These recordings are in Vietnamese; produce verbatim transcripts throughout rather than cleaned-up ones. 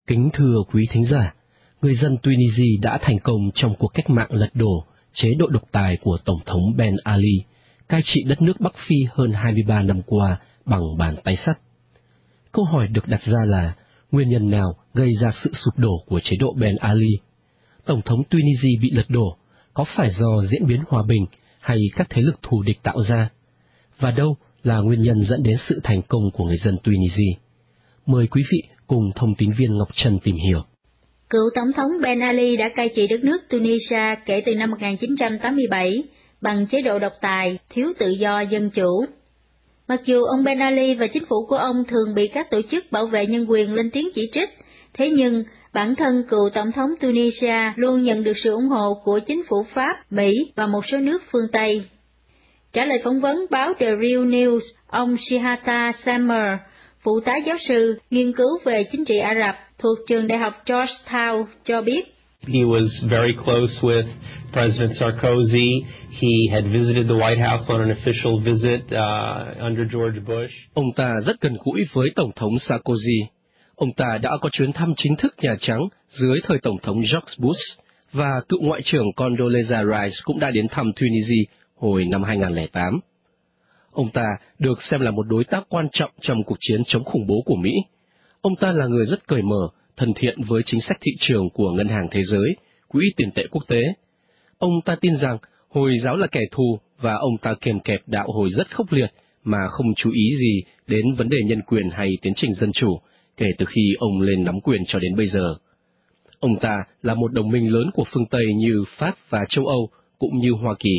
Kính thưa quý thính giả, người dân Tunisia đã thành công trong cuộc cách mạng lật đổ chế độ độc tài của Tổng thống Ben Ali, cai trị đất nước Bắc Phi hơn hai mươi ba năm qua bằng bàn tay sắt. Câu hỏi được đặt ra là, nguyên nhân nào gây ra sự sụp đổ của chế độ Ben Ali? Tổng thống Tunisia bị lật đổ, có phải do diễn biến hòa bình hay các thế lực thù địch tạo ra? Và đâu là nguyên nhân dẫn đến sự thành công của người dân Tunisia? Mời quý vị cùng thông tín viên Ngọc Trân tìm hiểu. Cựu Tổng thống Ben Ali đã cai trị đất nước Tunisia kể từ năm một nghìn chín trăm tám mươi bảy bằng chế độ độc tài, thiếu tự do dân chủ. Mặc dù ông Ben Ali và chính phủ của ông thường bị các tổ chức bảo vệ nhân quyền lên tiếng chỉ trích, thế nhưng bản thân cựu Tổng thống Tunisia luôn nhận được sự ủng hộ của chính phủ Pháp, Mỹ và một số nước phương Tây. Trả lời phỏng vấn báo The Real News, ông Shihata Samer, phụ tá giáo sư nghiên cứu về chính trị Ả Rập thuộc trường đại học Georgetown cho biết, He was very close with President Sarkozy. He had visited the White House on an official visit uh, under George Bush. Ông ta rất gần gũi với Tổng thống Sarkozy. Ông ta đã có chuyến thăm chính thức Nhà Trắng dưới thời Tổng thống George Bush, và cựu Ngoại trưởng Condoleezza Rice cũng đã đến thăm Tunisia hồi năm hai nghìn không trăm lẻ tám. Ông ta được xem là một đối tác quan trọng trong cuộc chiến chống khủng bố của Mỹ. Ông ta là người rất cởi mở, thân thiện với chính sách thị trường của Ngân hàng Thế giới, Quỹ tiền tệ quốc tế. Ông ta tin rằng Hồi giáo là kẻ thù và ông ta kèm kẹp đạo Hồi rất khốc liệt mà không chú ý gì đến vấn đề nhân quyền hay tiến trình dân chủ kể từ khi ông lên nắm quyền cho đến bây giờ. Ông ta là một đồng minh lớn của phương Tây như Pháp và châu Âu cũng như Hoa Kỳ.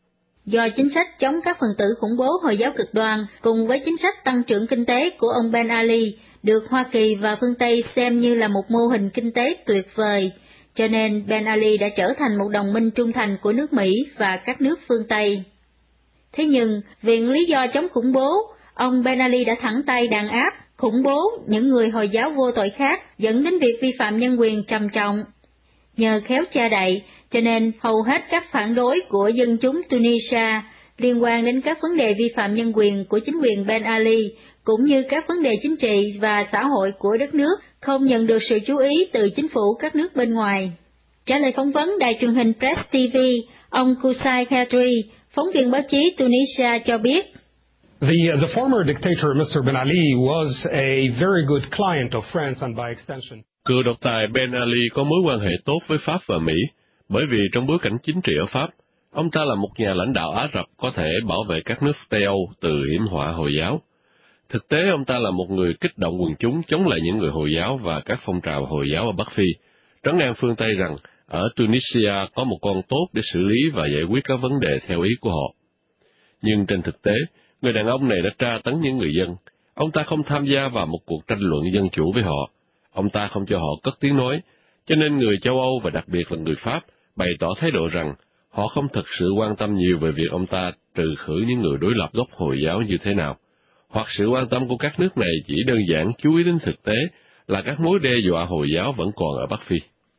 Do chính sách chống các phần tử khủng bố Hồi giáo cực đoan cùng với chính sách tăng trưởng kinh tế của ông Ben Ali được Hoa Kỳ và phương Tây xem như là một mô hình kinh tế tuyệt vời, cho nên Ben Ali đã trở thành một đồng minh trung thành của nước Mỹ và các nước phương Tây. Thế nhưng, viện lý do chống khủng bố, ông Ben Ali đã thẳng tay đàn áp, khủng bố những người Hồi giáo vô tội khác, dẫn đến việc vi phạm nhân quyền trầm trọng. Nhờ khéo cha đậy, cho nên hầu hết các phản đối của dân chúng Tunisia liên quan đến các vấn đề vi phạm nhân quyền của chính quyền Ben Ali, cũng như các vấn đề chính trị và xã hội của đất nước, không nhận được sự chú ý từ chính phủ các nước bên ngoài. Trả lời phỏng vấn đài truyền hình Press ti vi, ông Kusai Khadri, phóng viên báo chí Tunisia cho biết, The, uh, the former dictator, Mister Ben Ali, was a very good client of France and by extension. Cựu độc tài Ben Ali có mối quan hệ tốt với Pháp và Mỹ, bởi vì trong bối cảnh chính trị ở Pháp, ông ta là một nhà lãnh đạo Ả Rập có thể bảo vệ các nước Tây Âu từ hiểm họa Hồi giáo. Thực tế, ông ta là một người kích động quần chúng chống lại những người Hồi giáo và các phong trào Hồi giáo ở Bắc Phi, trấn an phương Tây rằng ở Tunisia có một con tốt để xử lý và giải quyết các vấn đề theo ý của họ. Nhưng trên thực tế, người đàn ông này đã tra tấn những người dân. Ông ta không tham gia vào một cuộc tranh luận dân chủ với họ. Ông ta không cho họ cất tiếng nói, cho nên người châu Âu và đặc biệt là người Pháp bày tỏ thái độ rằng họ không thực sự quan tâm nhiều về việc ông ta trừ khử những người đối lập gốc Hồi giáo như thế nào, hoặc sự quan tâm của các nước này chỉ đơn giản chú ý đến thực tế là các mối đe dọa Hồi giáo vẫn còn ở Bắc Phi.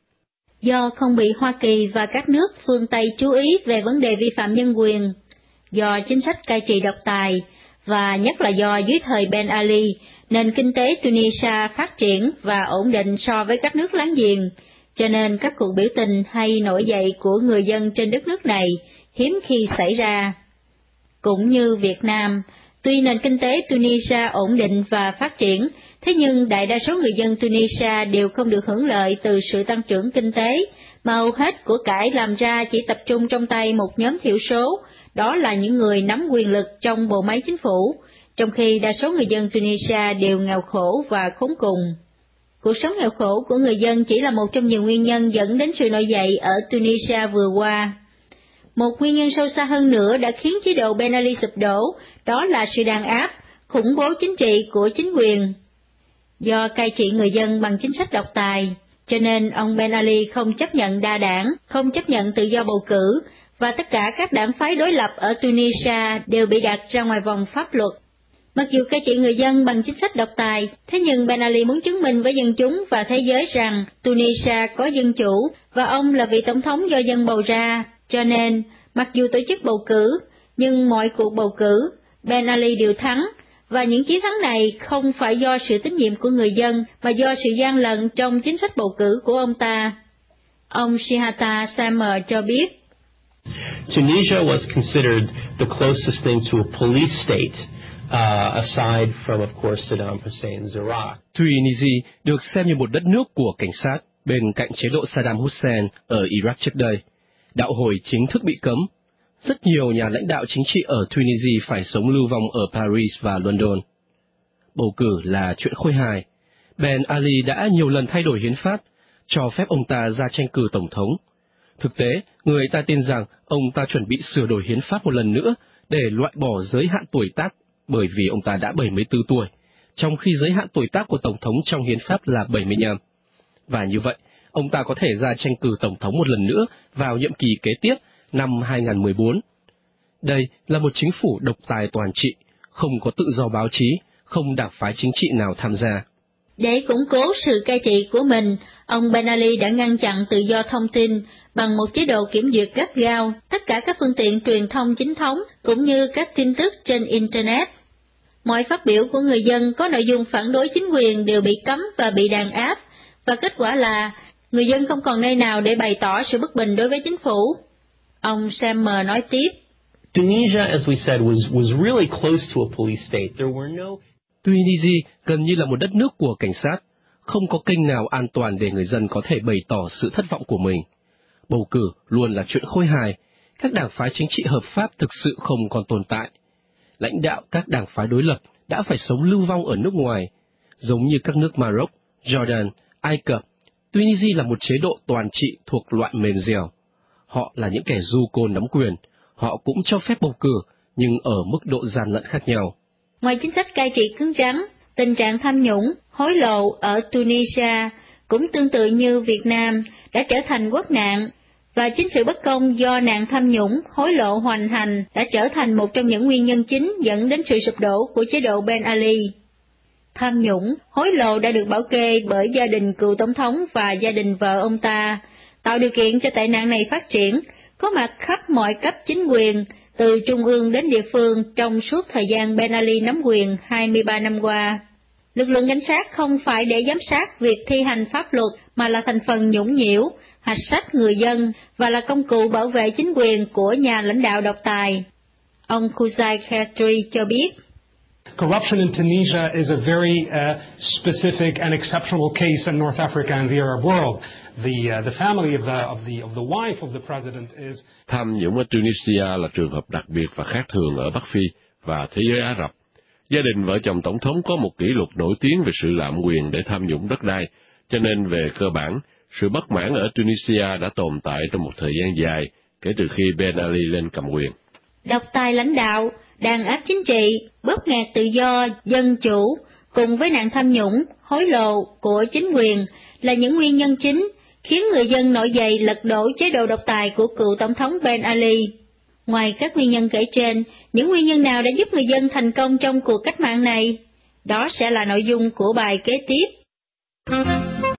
Do không bị Hoa Kỳ và các nước phương Tây chú ý về vấn đề vi phạm nhân quyền, do chính sách cai trị độc tài, và nhất là do dưới thời Ben Ali, nền kinh tế Tunisia phát triển và ổn định so với các nước láng giềng, cho nên các cuộc biểu tình hay nổi dậy của người dân trên đất nước này hiếm khi xảy ra. Cũng như Việt Nam, tuy nền kinh tế Tunisia ổn định và phát triển, thế nhưng đại đa số người dân Tunisia đều không được hưởng lợi từ sự tăng trưởng kinh tế, mà hầu hết của cải làm ra chỉ tập trung trong tay một nhóm thiểu số, đó là những người nắm quyền lực trong bộ máy chính phủ, trong khi đa số người dân Tunisia đều nghèo khổ và khốn cùng. Cuộc sống nghèo khổ của người dân chỉ là một trong nhiều nguyên nhân dẫn đến sự nổi dậy ở Tunisia vừa qua. Một nguyên nhân sâu xa hơn nữa đã khiến chế độ Ben Ali sụp đổ, đó là sự đàn áp, khủng bố chính trị của chính quyền. Do cai trị người dân bằng chính sách độc tài, cho nên ông Ben Ali không chấp nhận đa đảng, không chấp nhận tự do bầu cử, và tất cả các đảng phái đối lập ở Tunisia đều bị đặt ra ngoài vòng pháp luật. Mặc dù cai trị người dân bằng chính sách độc tài, thế nhưng Ben Ali muốn chứng minh với dân chúng và thế giới rằng Tunisia có dân chủ, và ông là vị tổng thống do dân bầu ra, cho nên, mặc dù tổ chức bầu cử, nhưng mọi cuộc bầu cử, Ben Ali đều thắng, và những chiến thắng này không phải do sự tín nhiệm của người dân, mà do sự gian lận trong chính sách bầu cử của ông ta. Ông Shihata Samer cho biết, Tunisia was considered the closest thing to a police state, uh, aside from, of course, Saddam Hussein's Iraq. Tunisia được xem như một đất nước của cảnh sát bên cạnh chế độ Saddam Hussein ở Iraq trước đây. Đạo hồi chính thức bị cấm. Rất nhiều nhà lãnh đạo chính trị ở Tunisia phải sống lưu vong ở Paris và London. Bầu cử là chuyện khôi hài. Ben Ali đã nhiều lần thay đổi hiến pháp, cho phép ông ta ra tranh cử tổng thống. Thực tế, người ta tin rằng ông ta chuẩn bị sửa đổi hiến pháp một lần nữa để loại bỏ giới hạn tuổi tác, bởi vì ông ta đã bảy mươi tư tuổi, trong khi giới hạn tuổi tác của tổng thống trong hiến pháp là bảy mươi lăm. Và như vậy, ông ta có thể ra tranh cử tổng thống một lần nữa vào nhiệm kỳ kế tiếp năm hai không một bốn. Đây là một chính phủ độc tài toàn trị, không có tự do báo chí, không đảng phái chính trị nào tham gia. Để củng cố sự cai trị của mình, ông Ben Ali đã ngăn chặn tự do thông tin bằng một chế độ kiểm duyệt gắt gao tất cả các phương tiện truyền thông chính thống cũng như các tin tức trên Internet. Mọi phát biểu của người dân có nội dung phản đối chính quyền đều bị cấm và bị đàn áp, và kết quả là người dân không còn nơi nào để bày tỏ sự bất bình đối với chính phủ. Ông Samer nói tiếp, Tunisia, as we said, was, was really close to a police state. There were no... Tunisia gần như là một đất nước của cảnh sát, không có kênh nào an toàn để người dân có thể bày tỏ sự thất vọng của mình. Bầu cử luôn là chuyện khôi hài, các đảng phái chính trị hợp pháp thực sự không còn tồn tại. Lãnh đạo các đảng phái đối lập đã phải sống lưu vong ở nước ngoài, giống như các nước Maroc, Jordan, Ai Cập. Tunisia là một chế độ toàn trị thuộc loại mềm dẻo. Họ là những kẻ du côn nắm quyền, họ cũng cho phép bầu cử, nhưng ở mức độ gian lận khác nhau. Ngoài chính sách cai trị cứng rắn, tình trạng tham nhũng, hối lộ ở Tunisia cũng tương tự như Việt Nam đã trở thành quốc nạn, và chính sự bất công do nạn tham nhũng, hối lộ hoành hành đã trở thành một trong những nguyên nhân chính dẫn đến sự sụp đổ của chế độ Ben Ali. Tham nhũng, hối lộ đã được bảo kê bởi gia đình cựu tổng thống và gia đình vợ ông ta, tạo điều kiện cho tệ nạn này phát triển, có mặt khắp mọi cấp chính quyền, từ trung ương đến địa phương trong suốt thời gian Ben Ali nắm quyền hai mươi ba năm qua. Lực lượng cảnh sát không phải để giám sát việc thi hành pháp luật mà là thành phần nhũng nhiễu, hạch sách người dân và là công cụ bảo vệ chính quyền của nhà lãnh đạo độc tài. Ông Khuzai Khatri cho biết, Corruption in Tunisia is a very uh, specific and exceptional case in North Africa and the Arab world. The uh, the family of the of the of the wife of the president is Tham nhũng ở Tunisia là trường hợp đặc biệt và khác thường ở Bắc Phi và thế giới Ả Rập. Gia đình vợ chồng tổng thống có một kỷ luật nổi tiếng về sự lạm quyền để tham nhũng đất đai, cho nên về cơ bản, sự bất mãn ở Tunisia đã tồn tại trong một thời gian dài kể từ khi Ben Ali lên cầm quyền. Độc tài lãnh đạo, đàn áp chính trị, bóp nghẹt tự do, dân chủ, cùng với nạn tham nhũng, hối lộ của chính quyền là những nguyên nhân chính khiến người dân nổi dậy lật đổ chế độ độc tài của cựu tổng thống Ben Ali. Ngoài các nguyên nhân kể trên, những nguyên nhân nào đã giúp người dân thành công trong cuộc cách mạng này? Đó sẽ là nội dung của bài kế tiếp.